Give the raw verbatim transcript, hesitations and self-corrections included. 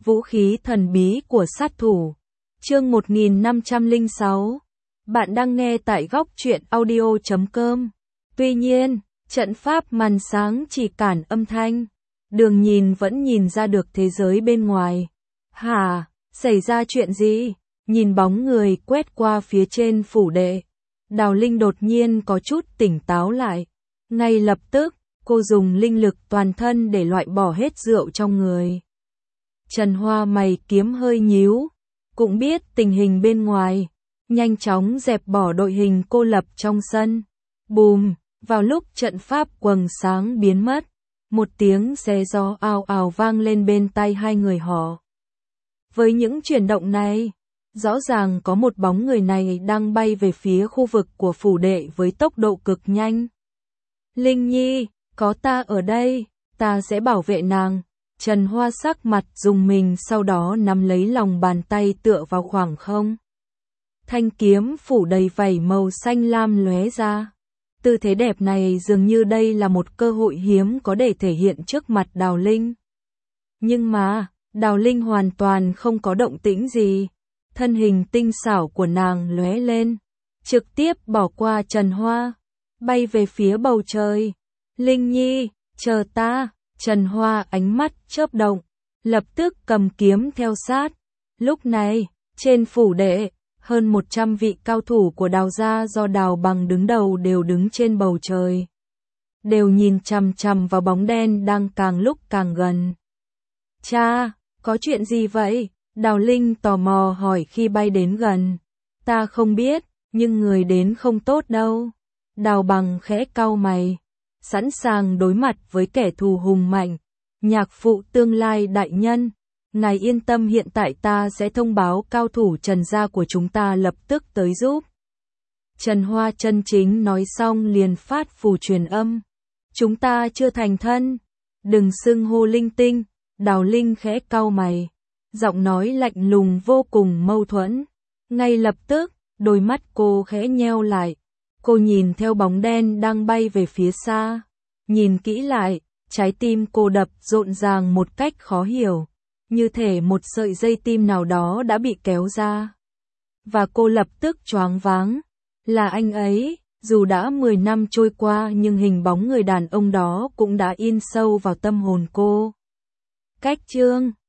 Vũ khí thần bí của sát thủ. Chương một nghìn năm trăm lẻ sáu. Bạn đang nghe tại góc truyện audio chấm com. Tuy nhiên, trận pháp màn sáng chỉ cản âm thanh. Đường nhìn vẫn nhìn ra được thế giới bên ngoài. Hả, xảy ra chuyện gì? Nhìn bóng người quét qua phía trên phủ đệ. Đào Linh đột nhiên có chút tỉnh táo lại. Ngay lập tức, cô dùng linh lực toàn thân để loại bỏ hết rượu trong người. Trần Hoa mày kiếm hơi nhíu, cũng biết tình hình bên ngoài, nhanh chóng dẹp bỏ đội hình cô lập trong sân. Bùm, vào lúc trận pháp quầng sáng biến mất, một tiếng xé gió ào ào vang lên bên tai hai người họ. Với những chuyển động này, rõ ràng có một bóng người này đang bay về phía khu vực của phủ đệ với tốc độ cực nhanh. Linh Nhi, có ta ở đây, ta sẽ bảo vệ nàng. Trần Hoa sắc mặt rùng mình, sau đó nắm lấy lòng bàn tay tựa vào khoảng không. Thanh kiếm phủ đầy vảy màu xanh lam lóe ra. Tư thế đẹp này dường như đây là một cơ hội hiếm có để thể hiện trước mặt Đào Linh. Nhưng mà, Đào Linh hoàn toàn không có động tĩnh gì. Thân hình tinh xảo của nàng lóe lên, trực tiếp bỏ qua Trần Hoa, bay về phía bầu trời. Linh Nhi, chờ ta. Trần Hoa ánh mắt chớp động, lập tức cầm kiếm theo sát. Lúc này, trên phủ đệ, hơn một trăm vị cao thủ của Đào gia do Đào Bằng đứng đầu đều đứng trên bầu trời. Đều nhìn chằm chằm vào bóng đen đang càng lúc càng gần. Cha, có chuyện gì vậy? Đào Linh tò mò hỏi khi bay đến gần. Ta không biết, nhưng người đến không tốt đâu. Đào Bằng khẽ cau mày, sẵn sàng đối mặt với kẻ thù hùng mạnh. Nhạc phụ tương lai đại nhân, ngài yên tâm, hiện tại ta sẽ thông báo cao thủ Trần gia của chúng ta lập tức tới giúp. Trần Hoa chân chính nói xong liền phát phù truyền âm. Chúng ta chưa thành thân, đừng xưng hô linh tinh. Đào Linh khẽ cau mày, giọng nói lạnh lùng vô cùng mâu thuẫn. Ngay lập tức, đôi mắt cô khẽ nheo lại. Cô nhìn theo bóng đen đang bay về phía xa. Nhìn kỹ lại, trái tim cô đập rộn ràng một cách khó hiểu. Như thể một sợi dây tim nào đó đã bị kéo ra. Và cô lập tức choáng váng. Là anh ấy, dù đã mười năm trôi qua nhưng hình bóng người đàn ông đó cũng đã in sâu vào tâm hồn cô. Cách chương